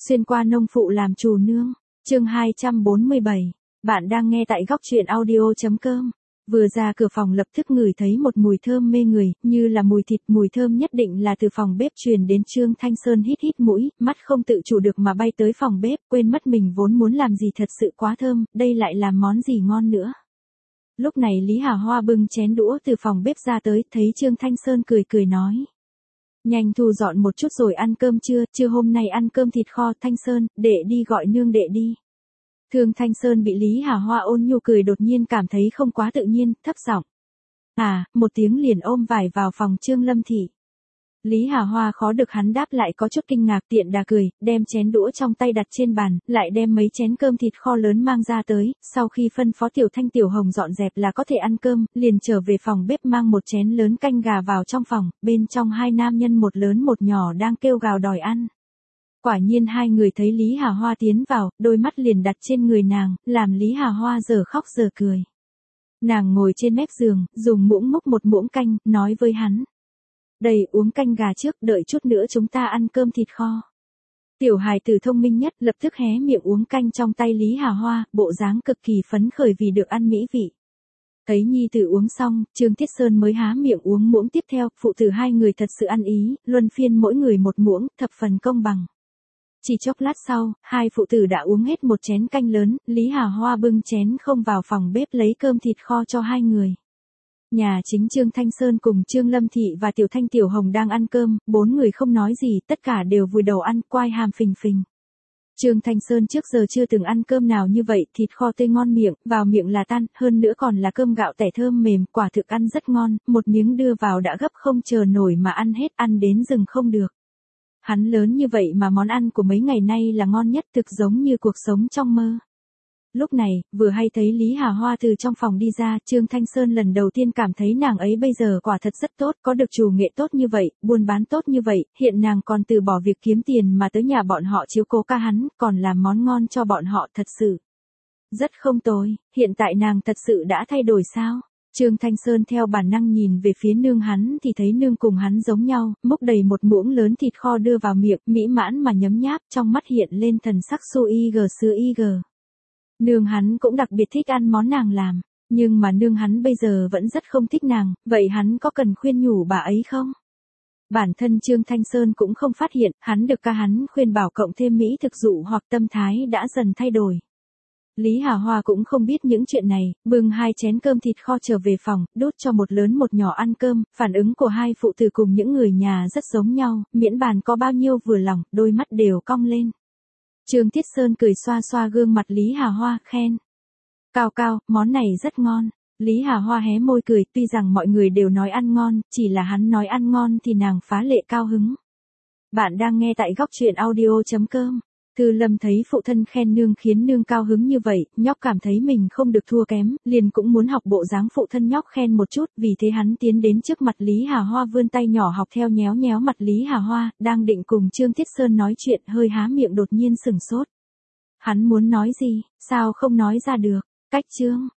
Xuyên qua nông phụ làm chủ nương. Chương 247. Bạn đang nghe tại góc truyện audio.com. Vừa ra cửa phòng lập tức ngửi thấy một mùi thơm mê người, như là mùi thịt, mùi thơm nhất định là từ phòng bếp truyền đến. Trương Thanh Sơn hít hít mũi, mắt không tự chủ được mà bay tới phòng bếp, quên mất mình vốn muốn làm gì thật sự quá thơm, đây lại là món gì ngon nữa. Lúc này Lý Hà Hoa bưng chén đũa từ phòng bếp ra tới, thấy Trương Thanh Sơn cười cười nói. Nhanh thu dọn một chút rồi ăn cơm trưa hôm nay ăn cơm thịt kho. Thanh Sơn, đệ đi gọi nương đệ đi. Thương Thanh Sơn bị Lý Hà Hoa ôn nhu cười đột nhiên cảm thấy không quá tự nhiên, thấp giọng. Một tiếng liền ôm vải vào phòng Trương Lâm Thị. Lý Hà Hoa khó được hắn đáp lại có chút kinh ngạc, tiện đà cười, đem chén đũa trong tay đặt trên bàn, lại đem mấy chén cơm thịt kho lớn mang ra tới, sau khi phân phó Tiểu Thanh Tiểu Hồng dọn dẹp là có thể ăn cơm, liền trở về phòng bếp mang một chén lớn canh gà vào trong phòng, bên trong hai nam nhân một lớn một nhỏ đang kêu gào đòi ăn. Quả nhiên hai người thấy Lý Hà Hoa tiến vào, đôi mắt liền đặt trên người nàng, làm Lý Hà Hoa giờ khóc giờ cười. Nàng ngồi trên mép giường, dùng muỗng múc một muỗng canh, nói với hắn. Đây uống canh gà trước, đợi chút nữa chúng ta ăn cơm thịt kho. Tiểu hài tử thông minh nhất lập tức hé miệng uống canh trong tay Lý Hà Hoa, bộ dáng cực kỳ phấn khởi vì được ăn mỹ vị. Thấy nhi tử uống xong, Trương Thiết Sơn mới há miệng uống muỗng tiếp theo, phụ tử hai người thật sự ăn ý, luân phiên mỗi người một muỗng, thập phần công bằng. Chỉ chốc lát sau, hai phụ tử đã uống hết một chén canh lớn, Lý Hà Hoa bưng chén không vào phòng bếp lấy cơm thịt kho cho hai người. Nhà chính Trương Thanh Sơn cùng Trương Lâm Thị và Tiểu Thanh Tiểu Hồng đang ăn cơm, bốn người không nói gì, tất cả đều vùi đầu ăn, quai hàm phình phình. Trương Thanh Sơn trước giờ chưa từng ăn cơm nào như vậy, thịt kho tươi ngon miệng, vào miệng là tan, hơn nữa còn là cơm gạo tẻ thơm mềm, quả thực ăn rất ngon, một miếng đưa vào đã gấp không chờ nổi mà ăn hết, ăn đến dừng không được. Hắn lớn như vậy mà món ăn của mấy ngày nay là ngon nhất, thực giống như cuộc sống trong mơ. Lúc này, vừa hay thấy Lý Hà Hoa từ trong phòng đi ra, Trương Thanh Sơn lần đầu tiên cảm thấy nàng ấy bây giờ quả thật rất tốt, có được chủ nghệ tốt như vậy, buôn bán tốt như vậy, hiện nàng còn từ bỏ việc kiếm tiền mà tới nhà bọn họ chiếu cố ca hắn, còn làm món ngon cho bọn họ, thật sự rất không tồi. Hiện tại nàng thật sự đã thay đổi sao? Trương Thanh Sơn theo bản năng nhìn về phía nương hắn thì thấy nương cùng hắn giống nhau, múc đầy một muỗng lớn thịt kho đưa vào miệng, mỹ mãn mà nhấm nháp, trong mắt hiện lên thần sắc su ig. Nương hắn cũng đặc biệt thích ăn món nàng làm, nhưng mà nương hắn bây giờ vẫn rất không thích nàng, vậy hắn có cần khuyên nhủ bà ấy không? Bản thân Trương Thanh Sơn cũng không phát hiện, hắn được ca hắn khuyên bảo cộng thêm mỹ thực dụ hoặc tâm thái đã dần thay đổi. Lý Hà Hoa cũng không biết những chuyện này, bưng hai chén cơm thịt kho trở về phòng, đút cho một lớn một nhỏ ăn cơm, phản ứng của hai phụ tử cùng những người nhà rất giống nhau, miễn bàn có bao nhiêu vừa lòng, đôi mắt đều cong lên. Trương Thiết Sơn cười xoa xoa gương mặt Lý Hà Hoa, khen. Cao, món này rất ngon. Lý Hà Hoa hé môi cười, tuy rằng mọi người đều nói ăn ngon, chỉ là hắn nói ăn ngon thì nàng phá lệ cao hứng. Bạn đang nghe tại góc truyện audio.com. Thư Lâm thấy phụ thân khen nương khiến nương cao hứng như vậy, nhóc cảm thấy mình không được thua kém, liền cũng muốn học bộ dáng phụ thân nhóc khen một chút, vì thế hắn tiến đến trước mặt Lý Hà Hoa vươn tay nhỏ học theo nhéo nhéo mặt Lý Hà Hoa, đang định cùng Trương Thiết Sơn nói chuyện, hơi há miệng đột nhiên sửng sốt. Hắn muốn nói gì, sao không nói ra được, cách Trương